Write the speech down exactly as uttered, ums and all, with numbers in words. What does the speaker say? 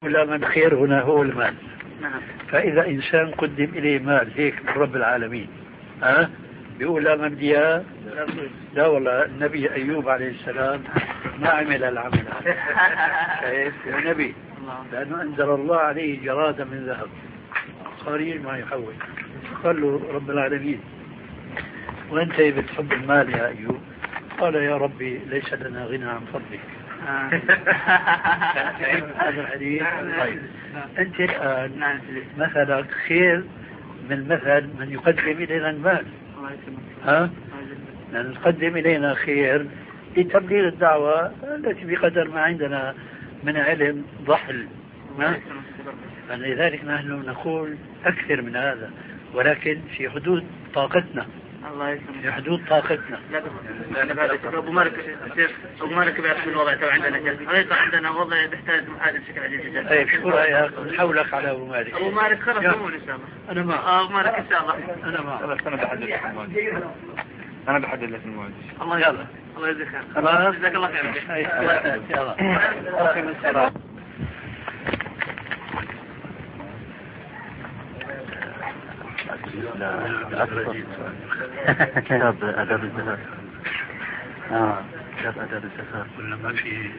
ولا من خير هنا هو المال. نعم. فإذا إنسان قدم إليه مال هيك من رب العالمين ها بيقول لا من بديها. لا والله النبي أيوب عليه السلام ما عمل العمل هذا. شايف يا نبي؟ لأنه أنزل الله عليه جرادة من ذهب صارين ما يحول. قال له رب العالمين وأنت بتحب المال يا أيوب؟ قال يا ربي ليس لنا غنى عن فضلك. هذا الحديث. طيب أنت الآن مثلك خير من مثل من يقدم إلينا المال. ها؟ لأن نقدم إلينا خير لتبليغ الدعوة التي بقدر ما عندنا من علم ضحل. لذلك نحن نقول أكثر من هذا ولكن في حدود طاقتنا. الله يسلمك. في حدود طاقتنا. لا لا أبو مالك شيخ أبو مالك بيعرف الوضع تو عندنا جد. ليس عندنا وضع يحتاج هذا الشكل عزيز جدا. طيب شو رأيك نحولك على أبو مالك؟ أبو مالك خلاص مو إن شاء الله. أنا ما. أبو مالك إن شاء الله. أنا ما. أنا بحدد لك المواجهة. أنا بحدد لك المواجهة. الله يلا. الله يجزيك خير. خلاص. جزاك الله خير. يلا. أقم الصلاة. كتاب أدب الزهر. آه كتاب أدب الزهر. ولا ما في